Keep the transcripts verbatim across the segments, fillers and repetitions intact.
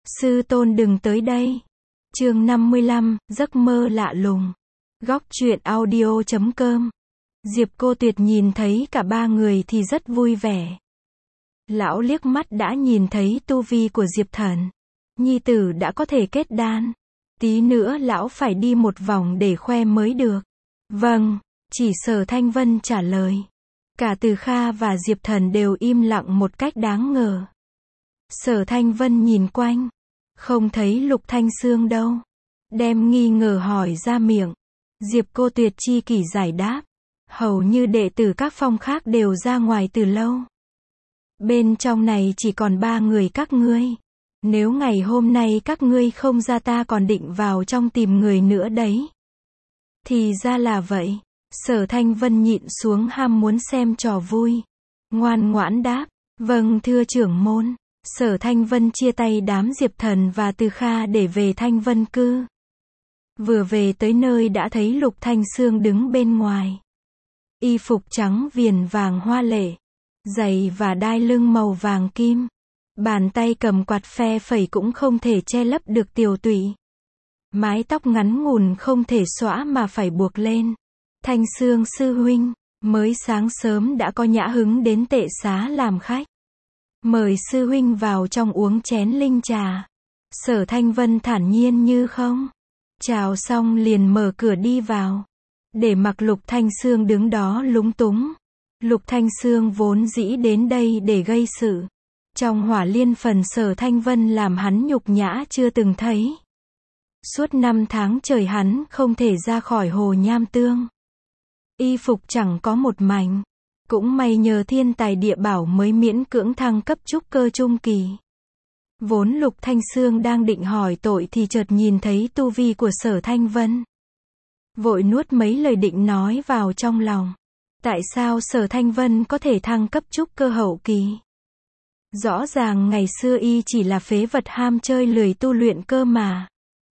Sư tôn đừng tới đây. Chương năm mươi lăm, giấc mơ lạ lùng. Góc truyện audio chấm com. Diệp Cô Tuyệt nhìn thấy cả ba người thì rất vui vẻ. Lão liếc mắt đã nhìn thấy tu vi của Diệp Thần. Nhi tử đã có thể kết đan. Tí nữa lão phải đi một vòng để khoe mới được. Vâng, chỉ Sở Thanh Vân trả lời. Cả Từ Kha và Diệp Thần đều im lặng một cách đáng ngờ. Sở Thanh Vân nhìn quanh, không thấy Lục Thanh Xương đâu. Đem nghi ngờ hỏi ra miệng. Diệp Cô Tuyệt chi kỷ giải đáp. Hầu như đệ tử các phong khác đều ra ngoài từ lâu. Bên trong này chỉ còn ba người các ngươi. Nếu ngày hôm nay các ngươi không ra ta còn định vào trong tìm người nữa đấy. Thì ra là vậy. Sở Thanh Vân nhịn xuống ham muốn xem trò vui. Ngoan ngoãn đáp. Vâng thưa trưởng môn. Sở Thanh Vân chia tay đám Diệp Thần và Từ Kha để về Thanh Vân Cư. Vừa về tới nơi đã thấy Lục Thanh Xương đứng bên ngoài. Y phục trắng viền vàng hoa lệ. Giày và đai lưng màu vàng kim. Bàn tay cầm quạt phe phẩy cũng không thể che lấp được tiều tụy. Mái tóc ngắn ngủn không thể xõa mà phải buộc lên. Thanh Xương sư huynh, mới sáng sớm đã có nhã hứng đến tệ xá làm khách. Mời sư huynh vào trong uống chén linh trà. Sở Thanh Vân thản nhiên như không. Chào xong liền mở cửa đi vào. Để mặc Lục Thanh Xương đứng đó lúng túng. Lục Thanh Xương vốn dĩ đến đây để gây sự. Trong Hỏa Liên phần Sở Thanh Vân làm hắn nhục nhã chưa từng thấy. Suốt năm tháng trời hắn không thể ra khỏi hồ Nham Tương. Y phục chẳng có một mảnh. Cũng may nhờ thiên tài địa bảo mới miễn cưỡng thăng cấp trúc cơ trung kỳ. Vốn Lục Thanh Xương đang định hỏi tội thì chợt nhìn thấy tu vi của Sở Thanh Vân. Vội nuốt mấy lời định nói vào trong lòng. Tại sao Sở Thanh Vân có thể thăng cấp trúc cơ hậu kỳ? Rõ ràng ngày xưa y chỉ là phế vật ham chơi lười tu luyện cơ mà.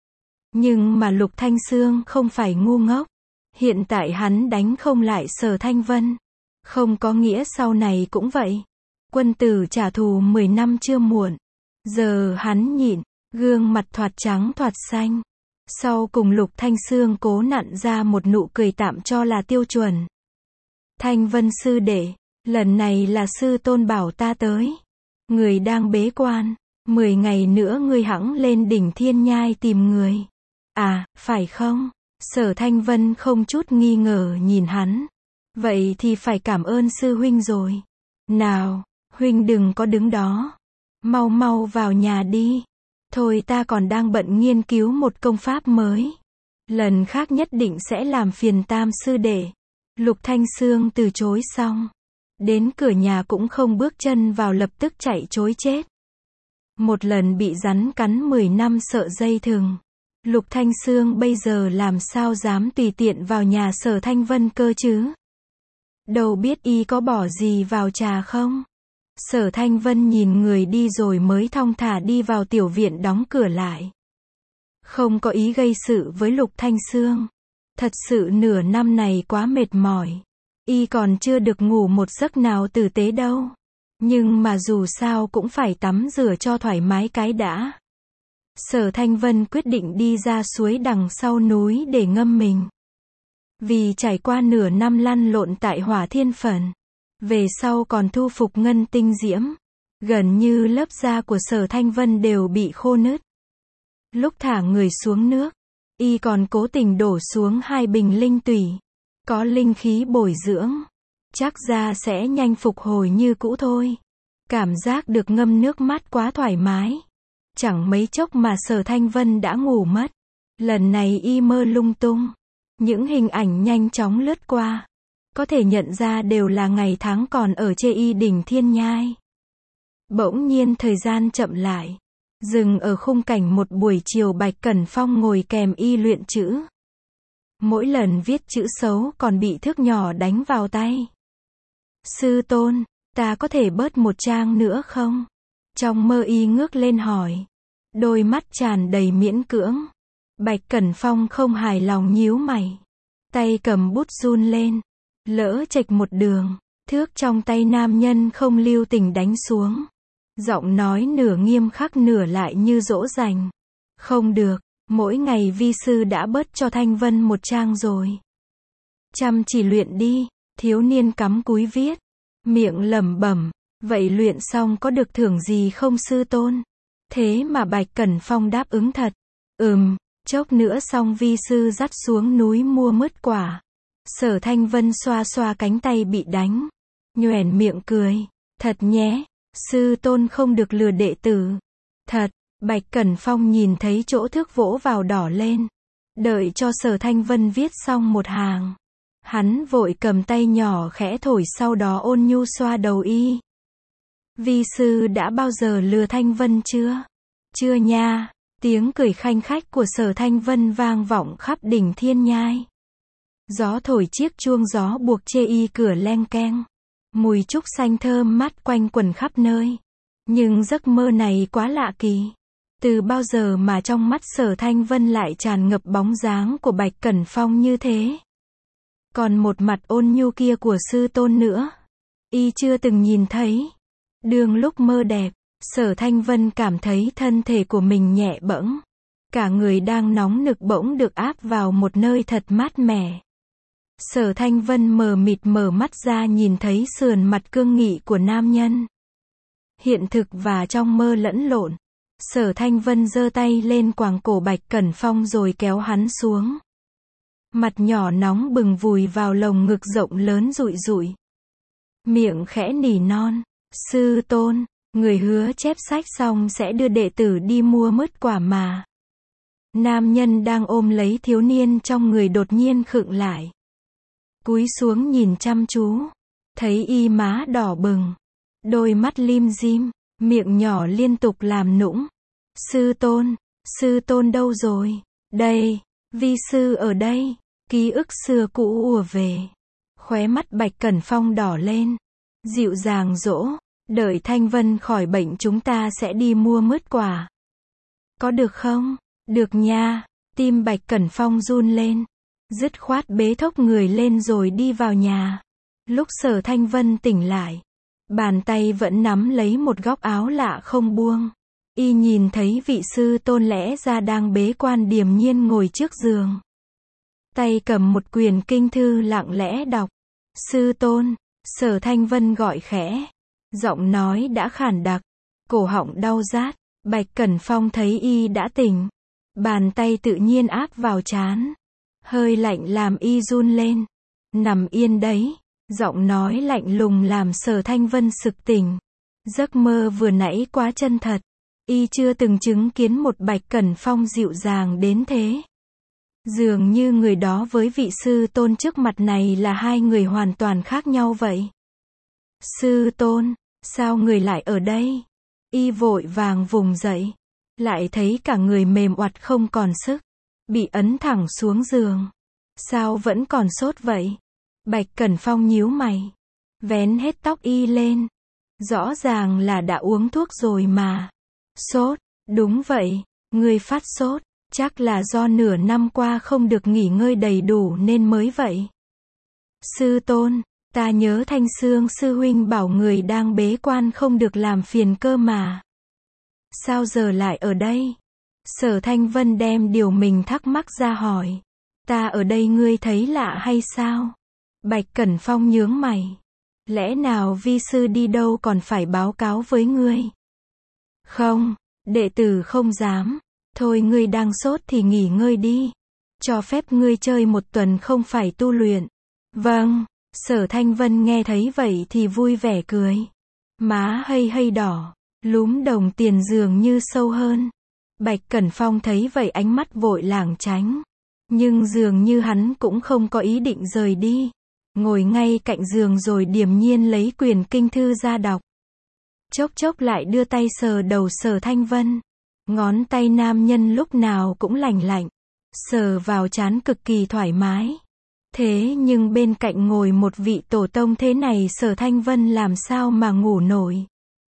Nhưng mà Lục Thanh Xương không phải ngu ngốc. Hiện tại hắn đánh không lại Sở Thanh Vân. Không có nghĩa sau này cũng vậy. Quân tử trả thù mười năm chưa muộn. Giờ hắn nhịn, gương mặt thoạt trắng thoạt xanh. Sau cùng Lục Thanh Xương cố nặn ra một nụ cười tạm cho là tiêu chuẩn. Thanh Vân sư đệ, lần này là sư tôn bảo ta tới. Người đang bế quan, mười ngày nữa ngươi hẵng lên đỉnh Thiên Nhai tìm người. À, phải không? Sở Thanh Vân không chút nghi ngờ nhìn hắn. Vậy thì phải cảm ơn sư huynh rồi. Nào, huynh đừng có đứng đó. Mau mau vào nhà đi. Thôi ta còn đang bận nghiên cứu một công pháp mới. Lần khác nhất định sẽ làm phiền Tam sư đệ. Lục Thanh Xương từ chối xong. Đến cửa nhà cũng không bước chân vào lập tức chạy trối chết. Một lần bị rắn cắn mười năm sợ dây thừng. Lục Thanh Xương bây giờ làm sao dám tùy tiện vào nhà Sở Thanh Vân cơ chứ? Đâu biết y có bỏ gì vào trà không? Sở Thanh Vân nhìn người đi rồi mới thong thả đi vào tiểu viện đóng cửa lại. Không có ý gây sự với Lục Thanh Xương. Thật sự nửa năm này quá mệt mỏi. Y còn chưa được ngủ một giấc nào tử tế đâu. Nhưng mà dù sao cũng phải tắm rửa cho thoải mái cái đã. Sở Thanh Vân quyết định đi ra suối đằng sau núi để ngâm mình. Vì trải qua nửa năm lăn lộn tại Hỏa Thiên Phần. Về sau còn thu phục ngân tinh diễm. Gần như lớp da của Sở Thanh Vân đều bị khô nứt. Lúc thả người xuống nước, y còn cố tình đổ xuống hai bình linh tủy. Có linh khí bồi dưỡng. Chắc da sẽ nhanh phục hồi như cũ thôi. Cảm giác được ngâm nước mát quá thoải mái. Chẳng mấy chốc mà Sở Thanh Vân đã ngủ mất. Lần này y mơ lung tung. Những hình ảnh nhanh chóng lướt qua. Có thể nhận ra đều là ngày tháng còn ở chê y đỉnh Thiên Nhai. Bỗng nhiên thời gian chậm lại. Dừng ở khung cảnh một buổi chiều Bạch Cẩn Phong ngồi kèm y luyện chữ. Mỗi lần viết chữ xấu còn bị thước nhỏ đánh vào tay. Sư tôn, ta có thể bớt một trang nữa không? Trong mơ y ngước lên hỏi. Đôi mắt tràn đầy miễn cưỡng. Bạch Cẩn Phong không hài lòng nhíu mày. Tay cầm bút run lên. Lỡ chệch một đường. Thước trong tay nam nhân không lưu tình đánh xuống. Giọng nói nửa nghiêm khắc nửa lại như dỗ dành. Không được, mỗi ngày vi sư đã bớt cho Thanh Vân một trang rồi. Chăm chỉ luyện đi, thiếu niên cắm cúi viết. Miệng lẩm bẩm, vậy luyện xong có được thưởng gì không sư tôn? Thế mà Bạch Cẩn Phong đáp ứng thật. Ừm, chốc nữa xong vi sư dắt xuống núi mua mứt quả. Sở Thanh Vân xoa xoa cánh tay bị đánh. Nhoẻn miệng cười. Thật nhé, sư tôn không được lừa đệ tử. Thật, Bạch Cẩn Phong nhìn thấy chỗ thước vỗ vào đỏ lên. Đợi cho Sở Thanh Vân viết xong một hàng. Hắn vội cầm tay nhỏ khẽ thổi sau đó ôn nhu xoa đầu y. Vi sư đã bao giờ lừa Thanh Vân chưa? Chưa nha. Tiếng cười khanh khách của Sở Thanh Vân vang vọng khắp đỉnh Thiên Nhai. Gió thổi chiếc chuông gió buộc chê y cửa leng keng. Mùi trúc xanh thơm mát quanh quẩn khắp nơi. Nhưng giấc mơ này quá lạ kỳ. Từ bao giờ mà trong mắt Sở Thanh Vân lại tràn ngập bóng dáng của Bạch Cẩn Phong như thế? Còn một mặt ôn nhu kia của sư tôn nữa. Y chưa từng nhìn thấy. Đương lúc mơ đẹp, Sở Thanh Vân cảm thấy thân thể của mình nhẹ bẫng. Cả người đang nóng nực bỗng được áp vào một nơi thật mát mẻ. Sở Thanh Vân mờ mịt mở mắt ra nhìn thấy sườn mặt cương nghị của nam nhân. Hiện thực và trong mơ lẫn lộn. Sở Thanh Vân giơ tay lên quàng cổ Bạch Cẩn Phong rồi kéo hắn xuống. Mặt nhỏ nóng bừng vùi vào lồng ngực rộng lớn rụi rụi. Miệng khẽ nỉ non. Sư tôn, người hứa chép sách xong sẽ đưa đệ tử đi mua mứt quả mà. Nam nhân đang ôm lấy thiếu niên trong người đột nhiên khựng lại. Cúi xuống nhìn chăm chú. Thấy y má đỏ bừng. Đôi mắt lim dim. Miệng nhỏ liên tục làm nũng. Sư tôn, sư tôn đâu rồi? Đây, vi sư ở đây. Ký ức xưa cũ ùa về. Khóe mắt Bạch Cẩn Phong đỏ lên. Dịu dàng dỗ. Đợi Thanh Vân khỏi bệnh chúng ta sẽ đi mua mứt quả. Có được không? Được nha. Tim Bạch Cẩn Phong run lên. Dứt khoát bế thốc người lên rồi đi vào nhà. Lúc Sở Thanh Vân tỉnh lại. Bàn tay vẫn nắm lấy một góc áo lạ không buông. Y nhìn thấy vị sư tôn lẽ ra đang bế quan điềm nhiên ngồi trước giường. Tay cầm một quyển kinh thư lặng lẽ đọc. Sư tôn, Sở Thanh Vân gọi khẽ. Giọng nói đã khản đặc. Cổ họng đau rát. Bạch Cẩn Phong thấy y đã tỉnh. Bàn tay tự nhiên áp vào trán. Hơi lạnh làm y run lên. Nằm yên đấy. Giọng nói lạnh lùng làm Sở Thanh Vân sực tỉnh. Giấc mơ vừa nãy quá chân thật. Y chưa từng chứng kiến một Bạch Cẩn Phong dịu dàng đến thế. Dường như người đó với vị sư tôn trước mặt này là hai người hoàn toàn khác nhau vậy. Sư tôn, sao người lại ở đây? Y vội vàng vùng dậy. Lại thấy cả người mềm oặt không còn sức. Bị ấn thẳng xuống giường. Sao vẫn còn sốt vậy? Bạch Cẩn Phong nhíu mày. Vén hết tóc y lên. Rõ ràng là đã uống thuốc rồi mà. Sốt, đúng vậy, người phát sốt. Chắc là do nửa năm qua không được nghỉ ngơi đầy đủ nên mới vậy. Sư tôn, ta nhớ Thanh Xương sư huynh bảo người đang bế quan không được làm phiền cơ mà. Sao giờ lại ở đây? Sở Thanh Vân đem điều mình thắc mắc ra hỏi. Ta ở đây ngươi thấy lạ hay sao? Bạch Cẩn Phong nhướng mày. Lẽ nào vi sư đi đâu còn phải báo cáo với ngươi? Không, đệ tử không dám. Thôi ngươi đang sốt thì nghỉ ngơi đi. Cho phép ngươi chơi một tuần không phải tu luyện. Vâng, Sở Thanh Vân nghe thấy vậy thì vui vẻ cười. Má hây hây đỏ, lúm đồng tiền dường như sâu hơn. Bạch Cẩn Phong thấy vậy ánh mắt vội lảng tránh. Nhưng dường như hắn cũng không có ý định rời đi. Ngồi ngay cạnh giường rồi điềm nhiên lấy quyển kinh thư ra đọc. Chốc chốc lại đưa tay sờ đầu Sở Thanh Vân. Ngón tay nam nhân lúc nào cũng lành lạnh. Sờ vào trán cực kỳ thoải mái. Thế nhưng bên cạnh ngồi một vị tổ tông thế này Sở Thanh Vân làm sao mà ngủ nổi.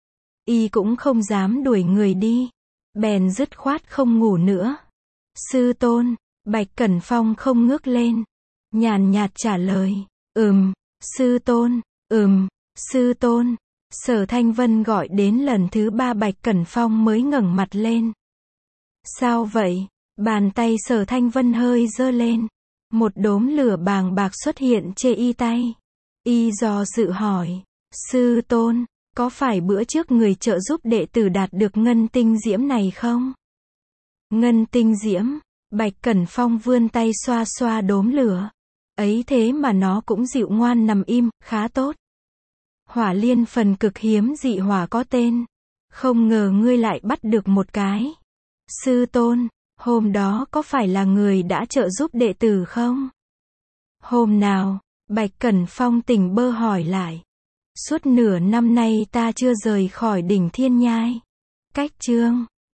Y cũng không dám đuổi người đi. Bèn dứt khoát không ngủ nữa. Sư tôn, Bạch Cẩn Phong không ngước lên. Nhàn nhạt trả lời. Ừm, sư tôn, ừm, sư tôn. Sở Thanh Vân gọi đến lần thứ ba Bạch Cẩn Phong mới ngẩng mặt lên. Sao vậy? Bàn tay Sở Thanh Vân hơi giơ lên. Một đốm lửa bàng bạc xuất hiện trên y tay. Y do dự hỏi. Sư tôn, có phải bữa trước người trợ giúp đệ tử đạt được ngân tinh diễm này không? Ngân tinh diễm, Bạch Cẩn Phong vươn tay xoa xoa đốm lửa. Ấy thế mà nó cũng dịu ngoan nằm im, khá tốt. Hỏa liên phần cực hiếm dị hỏa có tên. Không ngờ ngươi lại bắt được một cái. Sư tôn, hôm đó có phải là người đã trợ giúp đệ tử không? Hôm nào? Bạch Cẩn Phong tỉnh bơ hỏi lại. Suốt nửa năm nay ta chưa rời khỏi đỉnh Thiên Nhai. Cách chương